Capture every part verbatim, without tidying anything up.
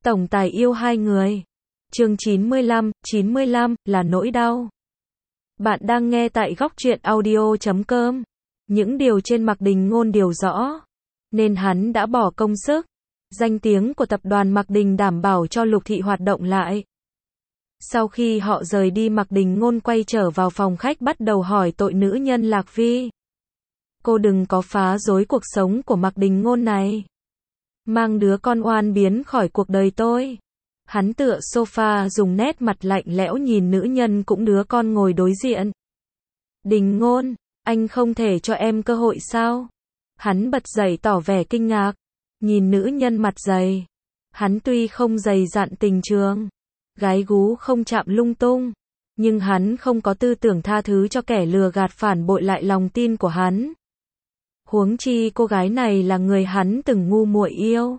Tổng tài yêu hai người. Chương chín mươi lăm, chín mươi lăm, là nỗi đau. Bạn đang nghe tại góc truyện audio chấm com. Những điều trên Mạc Đình Ngôn đều rõ, nên hắn đã bỏ công sức. Danh tiếng của tập đoàn Mạc Đình đảm bảo cho Lục Thị hoạt động lại. Sau khi họ rời đi, Mạc Đình Ngôn quay trở vào phòng khách bắt đầu hỏi tội nữ nhân Lạc Vi. Cô đừng có phá rối cuộc sống của Mạc Đình Ngôn này. Mang đứa con oan biến khỏi cuộc đời tôi. Hắn tựa sofa dùng nét mặt lạnh lẽo nhìn nữ nhân cũng đứa con ngồi đối diện. Đình Ngôn, anh không thể cho em cơ hội sao? Hắn bật dậy tỏ vẻ kinh ngạc. Nhìn nữ nhân mặt dày. Hắn tuy không dày dặn tình trường, gái gú không chạm lung tung, nhưng hắn không có tư tưởng tha thứ cho kẻ lừa gạt phản bội lại lòng tin của hắn. Huống chi cô gái này là người hắn từng ngu muội yêu.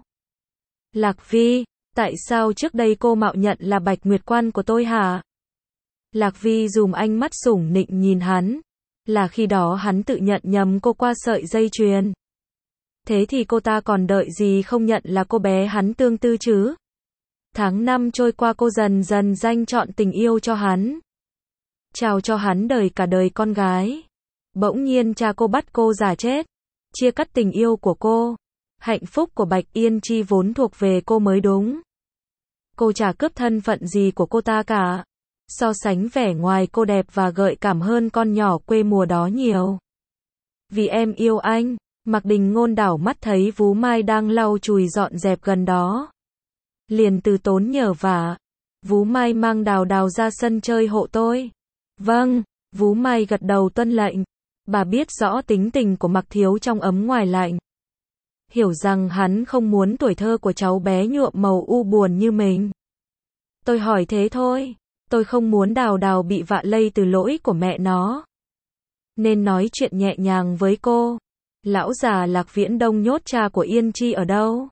Lạc Vi, tại sao trước đây cô mạo nhận là Bạch Nguyệt Quan của tôi hả? Lạc Vi dùng ánh mắt sủng nịnh nhìn hắn. Là khi đó hắn tự nhận nhầm cô qua sợi dây chuyền. Thế thì cô ta còn đợi gì không nhận là cô bé hắn tương tư chứ? Tháng năm trôi qua, cô dần dần dành trọn tình yêu cho hắn. Trao cho hắn đời cả đời con gái. Bỗng nhiên cha cô bắt cô già chết. Chia cắt tình yêu của cô. Hạnh phúc của Bạch Yên Chi vốn thuộc về cô mới đúng. Cô chả cướp thân phận gì của cô ta cả. So sánh vẻ ngoài cô đẹp và gợi cảm hơn con nhỏ quê mùa đó nhiều. Vì em yêu anh. Mạc Đình Ngôn đảo mắt thấy Vú Mai đang lau chùi dọn dẹp gần đó. Liền từ tốn nhờ vả. Vú Mai mang Đào Đào ra sân chơi hộ tôi. Vâng, Vú Mai gật đầu tuân lệnh. Bà biết rõ tính tình của Mạc Thiếu trong ấm ngoài lạnh. Hiểu rằng hắn không muốn tuổi thơ của cháu bé nhuộm màu u buồn như mình. Tôi hỏi thế thôi. Tôi không muốn Đào Đào bị vạ lây từ lỗi của mẹ nó. Nên nói chuyện nhẹ nhàng với cô. Lão già Lạc Viễn Đông nhốt cha của Yên Chi ở đâu?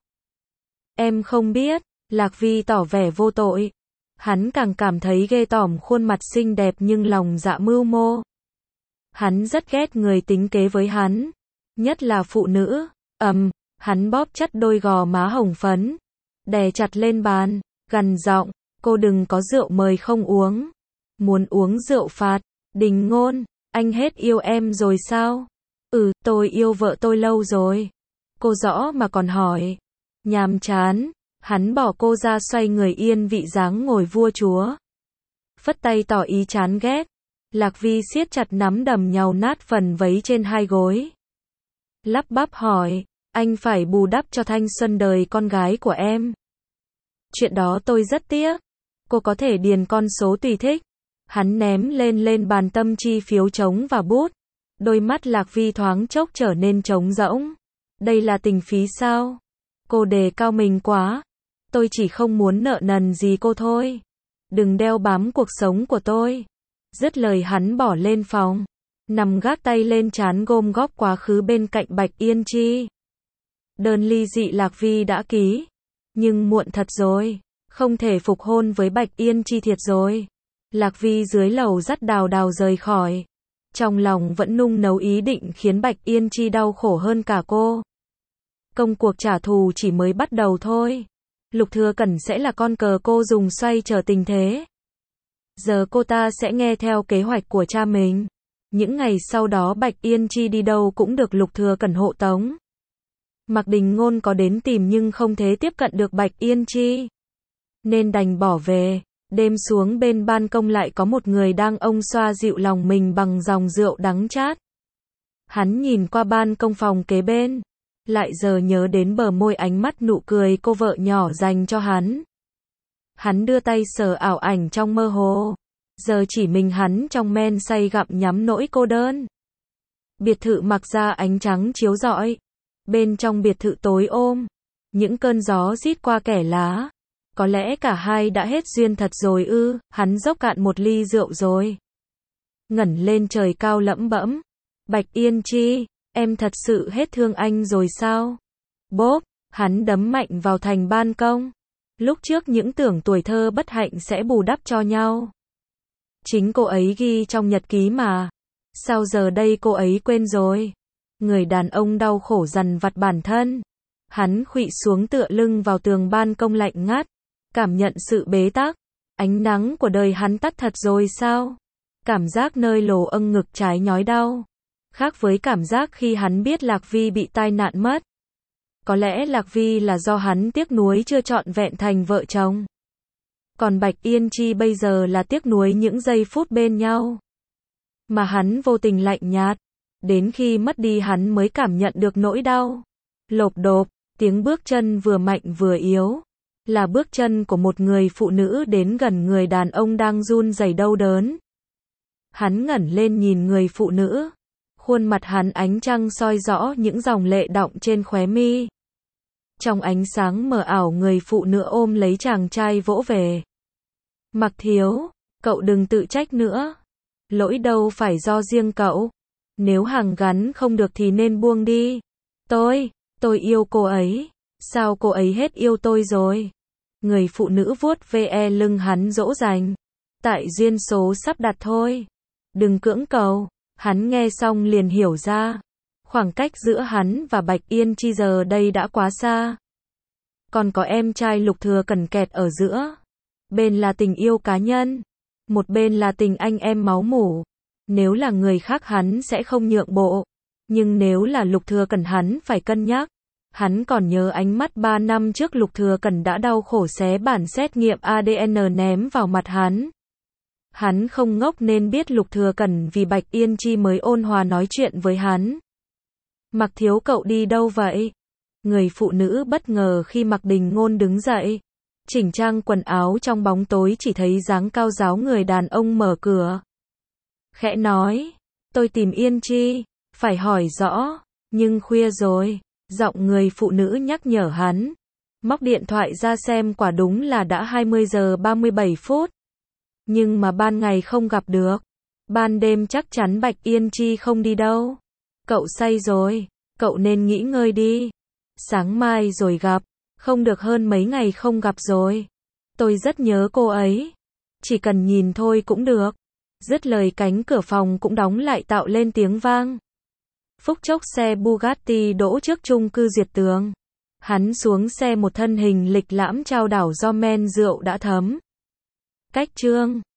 Em không biết. Lạc Vi tỏ vẻ vô tội. Hắn càng cảm thấy ghê tởm khuôn mặt xinh đẹp nhưng lòng dạ mưu mô. Hắn rất ghét người tính kế với hắn. Nhất là phụ nữ. Ầm, hắn bóp chặt đôi gò má hồng phấn. Đè chặt lên bàn, gằn giọng, cô đừng có rượu mời không uống. Muốn uống rượu phạt. Đình Ngôn, anh hết yêu em rồi sao? Ừ, tôi yêu vợ tôi lâu rồi. Cô rõ mà còn hỏi. Nhàm chán. Hắn bỏ cô ra, xoay người yên vị dáng ngồi vua chúa. Phất tay tỏ ý chán ghét. Lạc Vi siết chặt nắm đấm nhàu nát phần vấy trên hai gối. Lắp bắp hỏi, anh phải bù đắp cho thanh xuân đời con gái của em. Chuyện đó tôi rất tiếc. Cô có thể điền con số tùy thích. Hắn ném lên lên bàn tâm chi phiếu trống và bút. Đôi mắt Lạc Vi thoáng chốc trở nên trống rỗng. Đây là tình phí sao? Cô đề cao mình quá. Tôi chỉ không muốn nợ nần gì cô thôi. Đừng đeo bám cuộc sống của tôi. Dứt lời hắn bỏ lên phòng. Nằm gác tay lên trán gom góp quá khứ bên cạnh Bạch Yên Chi. Đơn ly dị Lạc Vi đã ký. Nhưng muộn thật rồi. Không thể phục hôn với Bạch Yên Chi thiệt rồi. Lạc Vi dưới lầu dắt Đào Đào rời khỏi. Trong lòng vẫn nung nấu ý định khiến Bạch Yên Chi đau khổ hơn cả cô. Công cuộc trả thù chỉ mới bắt đầu thôi. Lục Thừa Cẩn sẽ là con cờ cô dùng xoay trở tình thế. Giờ cô ta sẽ nghe theo kế hoạch của cha mình. Những ngày sau đó Bạch Yên Chi đi đâu cũng được Lục Thừa Cẩn hộ tống. Mạc Đình Ngôn có đến tìm nhưng không thể tiếp cận được Bạch Yên Chi. Nên đành bỏ về. Đêm xuống bên ban công lại có một người đang ông xoa dịu lòng mình bằng dòng rượu đắng chát. Hắn nhìn qua ban công phòng kế bên. Lại giờ nhớ đến bờ môi ánh mắt nụ cười cô vợ nhỏ dành cho hắn. Hắn đưa tay sờ ảo ảnh trong mơ hồ. Giờ chỉ mình hắn trong men say gặm nhắm nỗi cô đơn. Biệt thự mặc ra ánh trắng chiếu rọi. Bên trong biệt thự tối ôm. Những cơn gió rít qua kẻ lá. Có lẽ cả hai đã hết duyên thật rồi ư. Hắn dốc cạn một ly rượu rồi. Ngẩng lên trời cao lẩm bẩm. Bạch Yên Chi, em thật sự hết thương anh rồi sao? Bốp, hắn đấm mạnh vào thành ban công. Lúc trước những tưởng tuổi thơ bất hạnh sẽ bù đắp cho nhau. Chính cô ấy ghi trong nhật ký mà. Sao giờ đây cô ấy quên rồi? Người đàn ông đau khổ dằn vặt bản thân. Hắn khuỵu xuống tựa lưng vào tường ban công lạnh ngắt. Cảm nhận sự bế tắc. Ánh nắng của đời hắn tắt thật rồi sao? Cảm giác nơi lồ âng ngực trái nhói đau. Khác với cảm giác khi hắn biết Lạc Vi bị tai nạn mất. Có lẽ Lạc Vi là do hắn tiếc nuối chưa trọn vẹn thành vợ chồng. Còn Bạch Yên Chi bây giờ là tiếc nuối những giây phút bên nhau. Mà hắn vô tình lạnh nhạt. Đến khi mất đi hắn mới cảm nhận được nỗi đau. Lộp độp, tiếng bước chân vừa mạnh vừa yếu. Là bước chân của một người phụ nữ đến gần người đàn ông đang run rẩy đau đớn. Hắn ngẩng lên nhìn người phụ nữ. Khuôn mặt hắn ánh trăng soi rõ những dòng lệ đọng trên khóe mi. Trong ánh sáng mờ ảo người phụ nữ ôm lấy chàng trai vỗ về. Mặc Thiếu, cậu đừng tự trách nữa. Lỗi đâu phải do riêng cậu. Nếu hàng gắn không được thì nên buông đi. Tôi, tôi yêu cô ấy. Sao cô ấy hết yêu tôi rồi? Người phụ nữ vuốt ve lưng hắn dỗ dành. Tại duyên số sắp đặt thôi. Đừng cưỡng cầu. Hắn nghe xong liền hiểu ra. Khoảng cách giữa hắn và Bạch Yên Chi giờ đây đã quá xa. Còn có em trai Lục Thừa Cẩn kẹt ở giữa. Bên là tình yêu cá nhân. Một bên là tình anh em máu mủ. Nếu là người khác hắn sẽ không nhượng bộ. Nhưng nếu là Lục Thừa Cẩn hắn phải cân nhắc. Hắn còn nhớ ánh mắt ba năm trước Lục Thừa Cẩn đã đau khổ xé bản xét nghiệm a đê en ném vào mặt hắn. Hắn không ngốc nên biết Lục Thừa Cẩn vì Bạch Yên Chi mới ôn hòa nói chuyện với hắn. Mặc Thiếu cậu đi đâu vậy? Người phụ nữ bất ngờ khi Mặc Đình Ngôn đứng dậy. Chỉnh trang quần áo trong bóng tối chỉ thấy dáng cao ráo người đàn ông mở cửa. Khẽ nói, tôi tìm Yên Chi, phải hỏi rõ, nhưng khuya rồi. Giọng người phụ nữ nhắc nhở hắn. Móc điện thoại ra xem quả đúng là đã hai mươi giờ ba mươi bảy phút. Nhưng mà ban ngày không gặp được. Ban đêm chắc chắn Bạch Yên Chi không đi đâu. Cậu say rồi, cậu nên nghỉ ngơi đi. Sáng mai rồi gặp, không được hơn mấy ngày không gặp rồi. Tôi rất nhớ cô ấy. Chỉ cần nhìn thôi cũng được. Dứt lời cánh cửa phòng cũng đóng lại tạo lên tiếng vang. Phút chốc xe Bugatti đỗ trước chung cư Diệt Tường. Hắn xuống xe một thân hình lịch lãm trao đảo do men rượu đã thấm. Cách chương